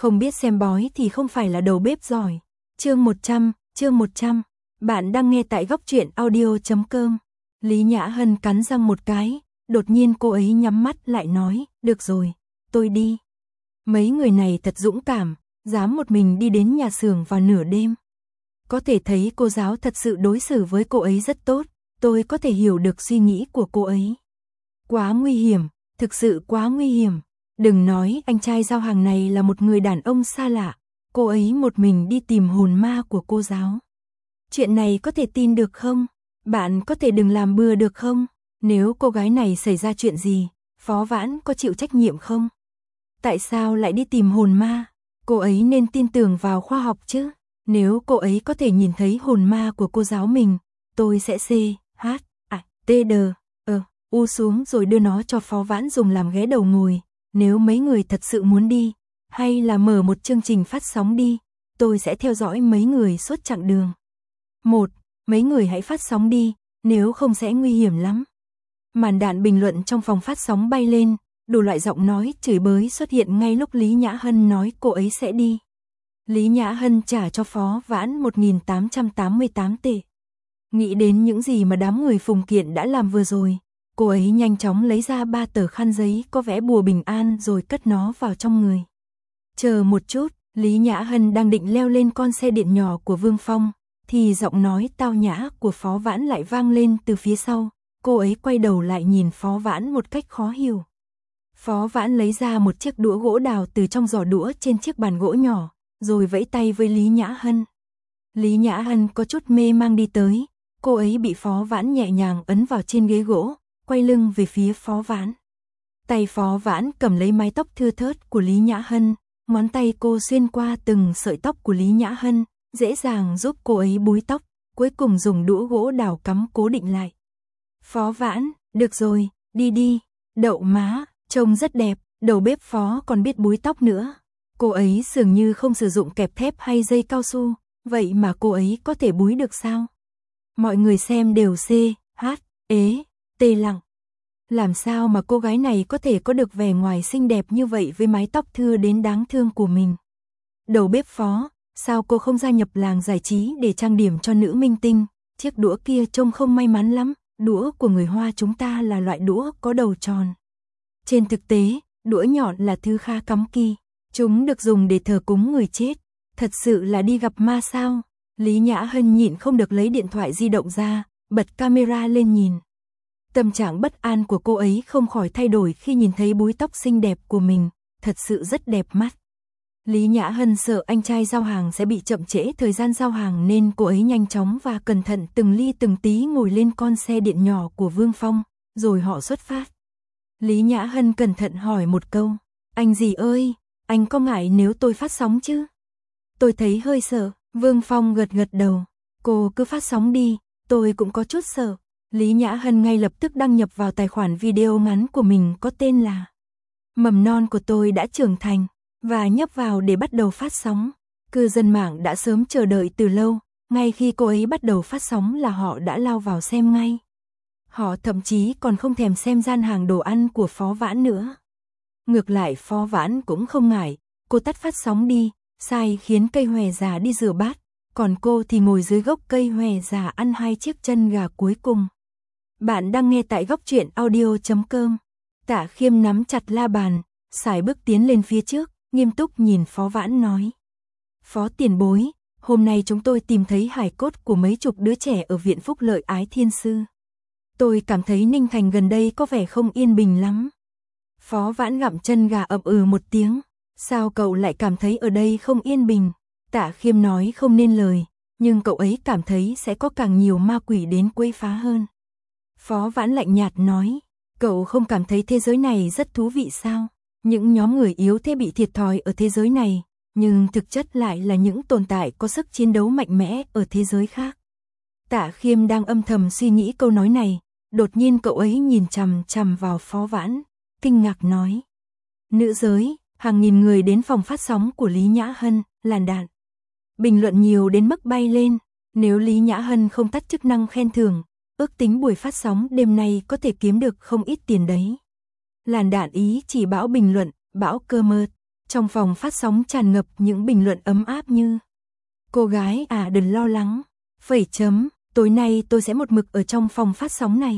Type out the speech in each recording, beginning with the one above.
Không biết xem bói thì không phải là đầu bếp giỏi. Chương 100. Bạn đang nghe tại góc truyện audio.com. Lý Nhã Hân cắn răng một cái, đột nhiên cô ấy nhắm mắt lại nói, được rồi, tôi đi. Mấy người này thật dũng cảm, dám một mình đi đến nhà xưởng vào nửa đêm. Có thể thấy cô giáo thật sự đối xử với cô ấy rất tốt, tôi có thể hiểu được suy nghĩ của cô ấy. Quá nguy hiểm, thực sự quá nguy hiểm. Đừng nói anh trai giao hàng này là một người đàn ông xa lạ, cô ấy một mình đi tìm hồn ma của cô giáo. Chuyện này có thể tin được không? Bạn có thể đừng làm bừa được không? Nếu cô gái này xảy ra chuyện gì, Phó Vãn có chịu trách nhiệm không? Tại sao lại đi tìm hồn ma? Cô ấy nên tin tưởng vào khoa học chứ. Nếu cô ấy có thể nhìn thấy hồn ma của cô giáo mình, tôi sẽ u xuống rồi đưa nó cho Phó Vãn dùng làm ghế đầu ngồi. Nếu mấy người thật sự muốn đi, hay là mở một chương trình phát sóng đi, tôi sẽ theo dõi mấy người suốt chặng đường. Mấy người hãy phát sóng đi, nếu không sẽ nguy hiểm lắm. Màn đạn bình luận trong phòng phát sóng bay lên, đủ loại giọng nói chửi bới xuất hiện ngay lúc Lý Nhã Hân nói cô ấy sẽ đi. Lý Nhã Hân trả cho Phó Vãn 1.888 tệ. Nghĩ đến những gì mà đám người Phùng Kiện đã làm vừa rồi, cô ấy nhanh chóng lấy ra 3 tờ khăn giấy có vẽ bùa bình an rồi cất nó vào trong người. Chờ một chút, Lý Nhã Hân đang định leo lên con xe điện nhỏ của Vương Phong, thì giọng nói tao nhã của Phó Vãn lại vang lên từ phía sau. Cô ấy quay đầu lại nhìn Phó Vãn một cách khó hiểu. Phó Vãn lấy ra một chiếc đũa gỗ đào từ trong giỏ đũa trên chiếc bàn gỗ nhỏ, rồi vẫy tay với Lý Nhã Hân. Lý Nhã Hân có chút mê mang đi tới, cô ấy bị Phó Vãn nhẹ nhàng ấn vào trên ghế gỗ, quay lưng về phía Phó Vãn. Tay Phó Vãn cầm lấy mái tóc thưa thớt của Lý Nhã Hân, ngón tay cô xuyên qua từng sợi tóc của Lý Nhã Hân, dễ dàng giúp cô ấy búi tóc, cuối cùng dùng đũa gỗ đào cắm cố định lại. Phó Vãn, được rồi, đi đi, đậu má, trông rất đẹp, đầu bếp Phó còn biết búi tóc nữa. Cô ấy dường như không sử dụng kẹp thép hay dây cao su, vậy mà cô ấy có thể búi được sao? Mọi người xem đều lặng. Làm sao mà cô gái này có thể có được vẻ ngoài xinh đẹp như vậy với mái tóc thưa đến đáng thương của mình? Đầu bếp Phó, sao cô không gia nhập làng giải trí để trang điểm cho nữ minh tinh? Chiếc đũa kia trông không may mắn lắm, đũa của người Hoa chúng ta là loại đũa có đầu tròn. Trên thực tế, đũa nhọn là thứ khá cấm kỵ, chúng được dùng để thờ cúng người chết. Thật sự là đi gặp ma sao? Lý Nhã Hân nhịn không được lấy điện thoại di động ra, bật camera lên nhìn. Tâm trạng bất an của cô ấy không khỏi thay đổi khi nhìn thấy búi tóc xinh đẹp của mình, thật sự rất đẹp mắt. Lý Nhã Hân sợ anh trai giao hàng sẽ bị chậm trễ thời gian giao hàng nên cô ấy nhanh chóng và cẩn thận từng ly từng tí ngồi lên con xe điện nhỏ của Vương Phong, rồi họ xuất phát. Lý Nhã Hân cẩn thận hỏi một câu, anh gì ơi, anh có ngại nếu tôi phát sóng chứ? Tôi thấy hơi sợ. Vương Phong gật đầu, cô cứ phát sóng đi, tôi cũng có chút sợ. Lý Nhã Hân ngay lập tức đăng nhập vào tài khoản video ngắn của mình có tên là Mầm non của tôi đã trưởng thành, và nhấp vào để bắt đầu phát sóng. Cư dân mạng đã sớm chờ đợi từ lâu, ngay khi cô ấy bắt đầu phát sóng là họ đã lao vào xem ngay. Họ thậm chí còn không thèm xem gian hàng đồ ăn của Phó Vãn nữa. Ngược lại Phó Vãn cũng không ngại, cô tắt phát sóng đi, sai khiến cây hòe già đi rửa bát, còn cô thì ngồi dưới gốc cây hòe già ăn 2 chiếc chân gà cuối cùng. Bạn đang nghe tại góc truyện audio.com. Tạ Khiêm nắm chặt la bàn, sải bước tiến lên phía trước, nghiêm túc nhìn Phó Vãn nói. Phó tiền bối, hôm nay chúng tôi tìm thấy hài cốt của mấy chục đứa trẻ ở viện phúc lợi Ái Thiên Sư. Tôi cảm thấy Ninh Thành gần đây có vẻ không yên bình lắm. Phó Vãn gặm chân gà ậm một tiếng. Sao cậu lại cảm thấy ở đây không yên bình? Tạ Khiêm nói không nên lời, nhưng cậu ấy cảm thấy sẽ có càng nhiều ma quỷ đến quấy phá hơn. Phó Vãn lạnh nhạt nói, cậu không cảm thấy thế giới này rất thú vị sao? Những nhóm người yếu thế bị thiệt thòi ở thế giới này, nhưng thực chất lại là những tồn tại có sức chiến đấu mạnh mẽ ở thế giới khác. Tạ Khiêm đang âm thầm suy nghĩ câu nói này, đột nhiên cậu ấy nhìn chằm chằm vào Phó Vãn, kinh ngạc nói. Nữ giới, hàng nghìn người đến phòng phát sóng của Lý Nhã Hân, làn đạn. Bình luận nhiều đến mức bay lên, nếu Lý Nhã Hân không tắt chức năng khen thưởng, ước tính buổi phát sóng đêm nay có thể kiếm được không ít tiền đấy. Làn đạn ý chỉ bão bình luận, bão cơ mợt. Trong phòng phát sóng tràn ngập những bình luận ấm áp như: cô gái à đừng lo lắng, tối nay tôi sẽ một mực ở trong phòng phát sóng này.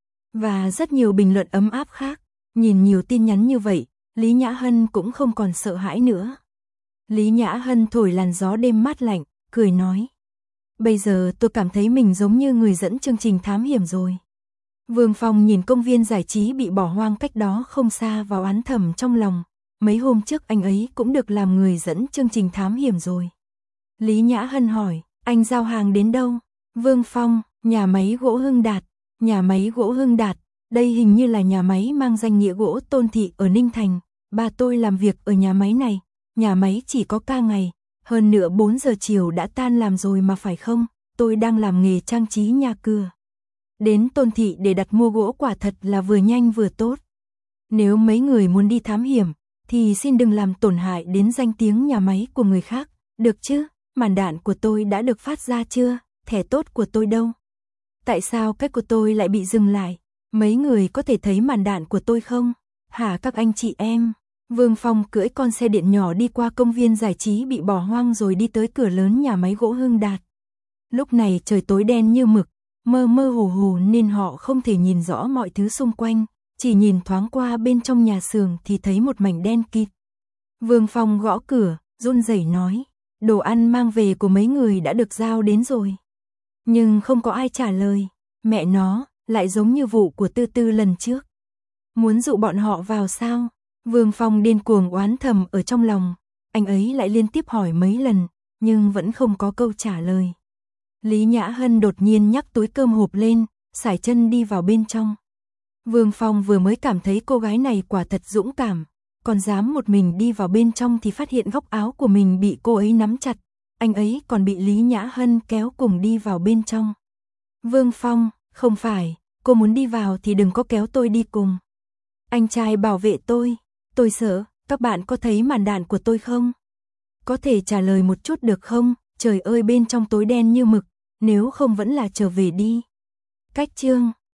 Và rất nhiều bình luận ấm áp khác. Nhìn nhiều tin nhắn như vậy, Lý Nhã Hân cũng không còn sợ hãi nữa. Lý Nhã Hân thổi làn gió đêm mát lạnh, cười nói: bây giờ tôi cảm thấy mình giống như người dẫn chương trình thám hiểm rồi. Vương Phong nhìn công viên giải trí bị bỏ hoang cách đó không xa vào oán thầm trong lòng. Mấy hôm trước anh ấy cũng được làm người dẫn chương trình thám hiểm rồi. Lý Nhã Hân hỏi: anh giao hàng đến đâu? Vương Phong: nhà máy gỗ Hưng Đạt. Nhà máy gỗ Hưng Đạt, đây hình như là nhà máy mang danh nghĩa gỗ Tôn Thị ở Ninh Thành. Ba tôi làm việc ở nhà máy này. Nhà máy chỉ có ca ngày, hơn nữa 4 giờ chiều đã tan làm rồi mà phải không? Tôi đang làm nghề trang trí nhà cửa. Đến Tôn Thị để đặt mua gỗ quả thật là vừa nhanh vừa tốt. Nếu mấy người muốn đi thám hiểm, thì xin đừng làm tổn hại đến danh tiếng nhà máy của người khác, được chứ? Màn đạn của tôi đã được phát ra chưa? Thẻ tốt của tôi đâu? Tại sao cách của tôi lại bị dừng lại? Mấy người có thể thấy màn đạn của tôi không? Hả các anh chị em? Vương Phong cưỡi con xe điện nhỏ đi qua công viên giải trí bị bỏ hoang rồi đi tới cửa lớn nhà máy gỗ Hưng Đạt. Lúc này trời tối đen như mực, mơ mơ hồ hồ nên họ không thể nhìn rõ mọi thứ xung quanh, chỉ nhìn thoáng qua bên trong nhà xưởng thì thấy một mảnh đen kịt. Vương Phong gõ cửa, run rẩy nói: đồ ăn mang về của mấy người đã được giao đến rồi. Nhưng không có ai trả lời. Mẹ nó, lại giống như vụ của Tư Tư lần trước. Muốn dụ bọn họ vào sao? Vương Phong điên cuồng oán thầm ở trong lòng. Anh ấy lại liên tiếp hỏi mấy lần, nhưng vẫn không có câu trả lời. Lý Nhã Hân đột nhiên nhắc túi cơm hộp lên, sải chân đi vào bên trong. Vương Phong vừa mới cảm thấy cô gái này quả thật dũng cảm, còn dám một mình đi vào bên trong thì phát hiện góc áo của mình bị cô ấy nắm chặt. Anh ấy còn bị Lý Nhã Hân kéo cùng đi vào bên trong. Vương Phong: không phải, cô muốn đi vào thì đừng có kéo tôi đi cùng. Anh trai bảo vệ tôi sợ, các bạn có thấy màn đạn của tôi không? Có thể trả lời một chút được không? Trời ơi bên trong tối đen như mực, nếu không vẫn là trở về đi. Cách chương